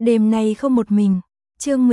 Đêm nay không một mình. Chương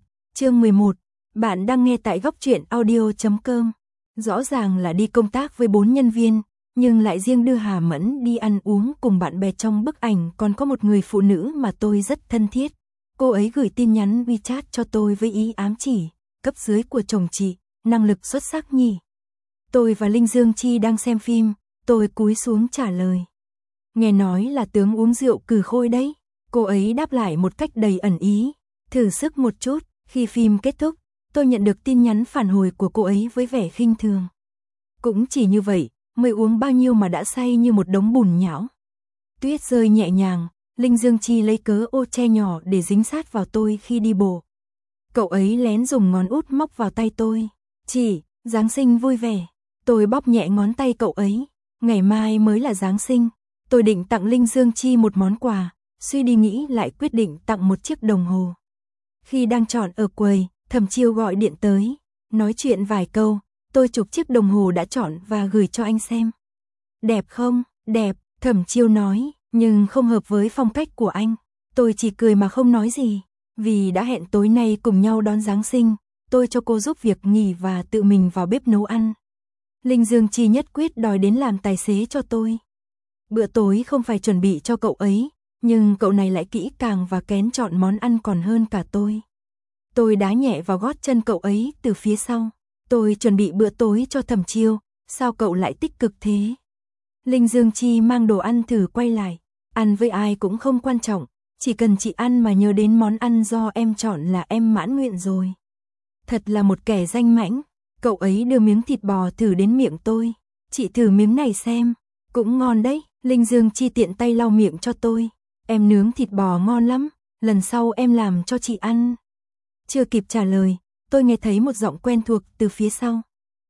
11. Bạn đang nghe tại góc truyện audio.com. Rõ ràng là đi công tác với 4 nhân viên, nhưng lại riêng đưa Hà Mẫn đi ăn uống cùng bạn bè. Trong bức ảnh còn có một người phụ nữ mà tôi rất thân thiết. Cô ấy gửi tin nhắn WeChat cho tôi với ý ám chỉ, cấp dưới của chồng chị, năng lực xuất sắc nhỉ. Tôi và Linh Dương Chi đang xem phim, tôi cúi xuống trả lời. Nghe nói là tướng uống rượu cừ khôi đấy. Cô ấy đáp lại một cách đầy ẩn ý, thử sức một chút. Khi phim kết thúc, tôi nhận được tin nhắn phản hồi của cô ấy với vẻ khinh thường. Cũng chỉ như vậy, mới uống bao nhiêu mà đã say như một đống bùn nhão. Tuyết rơi nhẹ nhàng, Linh Dương Chi lấy cớ ô che nhỏ để dính sát vào tôi khi đi bộ. Cậu ấy lén dùng ngón út móc vào tay tôi. Chị, Giáng sinh vui vẻ. Tôi bóp nhẹ ngón tay cậu ấy. Ngày mai mới là Giáng sinh. Tôi định tặng Linh Dương Chi một món quà, suy đi nghĩ lại quyết định tặng một chiếc đồng hồ. Khi đang chọn ở quầy, Thẩm Chiêu gọi điện tới. Nói chuyện vài câu, tôi chụp chiếc đồng hồ đã chọn và gửi cho anh xem. Đẹp không? Đẹp, Thẩm Chiêu nói, nhưng không hợp với phong cách của anh. Tôi chỉ cười mà không nói gì. Vì đã hẹn tối nay cùng nhau đón Giáng sinh, tôi cho cô giúp việc nghỉ và tự mình vào bếp nấu ăn. Linh Dương Chi nhất quyết đòi đến làm tài xế cho tôi. Bữa tối không phải chuẩn bị cho cậu ấy, nhưng cậu này lại kỹ càng và kén chọn món ăn còn hơn cả tôi. Tôi đá nhẹ vào gót chân cậu ấy từ phía sau. Tôi chuẩn bị bữa tối cho Thẩm Chiêu, sao cậu lại tích cực thế? Linh Dương Chi mang đồ ăn thử quay lại. Ăn với ai cũng không quan trọng, chỉ cần chị ăn mà nhớ đến món ăn do em chọn là em mãn nguyện rồi. Thật là một kẻ danh mãnh. Cậu ấy đưa miếng thịt bò thử đến miệng tôi. Chị thử miếng này xem, cũng ngon đấy. Linh Dương Chi tiện tay lau miệng cho tôi. Em nướng thịt bò ngon lắm, lần sau em làm cho chị ăn. Chưa kịp trả lời, tôi nghe thấy một giọng quen thuộc từ phía sau.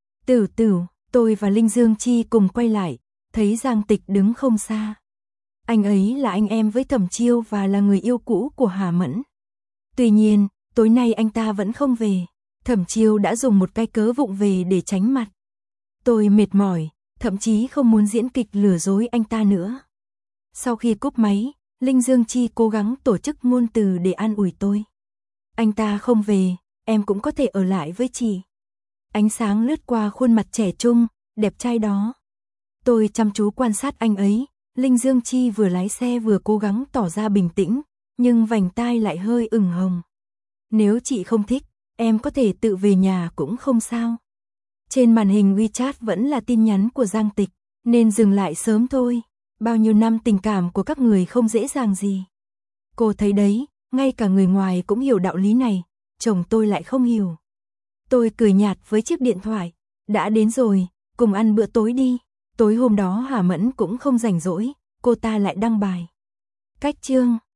Tử Tử. Tôi và Linh Dương Chi cùng quay lại, thấy Giang Tịch đứng không xa. Anh ấy là anh em với Thẩm Chiêu và là người yêu cũ của Hà Mẫn. Tuy nhiên, tối nay anh ta vẫn không về. Thẩm Chiêu đã dùng một cái cớ vụng về để tránh mặt. Tôi mệt mỏi, thậm chí không muốn diễn kịch lừa dối anh ta nữa. Sau khi cúp máy, Linh Dương Chi cố gắng tổ chức ngôn từ để an ủi tôi. Anh ta không về, em cũng có thể ở lại với chị. Ánh sáng lướt qua khuôn mặt trẻ trung, đẹp trai đó. Tôi chăm chú quan sát anh ấy. Linh Dương Chi vừa lái xe vừa cố gắng tỏ ra bình tĩnh, nhưng vành tai lại hơi ửng hồng. Nếu chị không thích, em có thể tự về nhà cũng không sao. Trên màn hình WeChat vẫn là tin nhắn của Giang Tịch, nên dừng lại sớm thôi. Bao nhiêu năm tình cảm của các người không dễ dàng gì. Cô thấy đấy, ngay cả người ngoài cũng hiểu đạo lý này, chồng tôi lại không hiểu. Tôi cười nhạt với chiếc điện thoại. Đã đến rồi, cùng ăn bữa tối đi. Tối hôm đó Hà Mẫn cũng không rảnh rỗi, cô ta lại đăng bài. Cách chương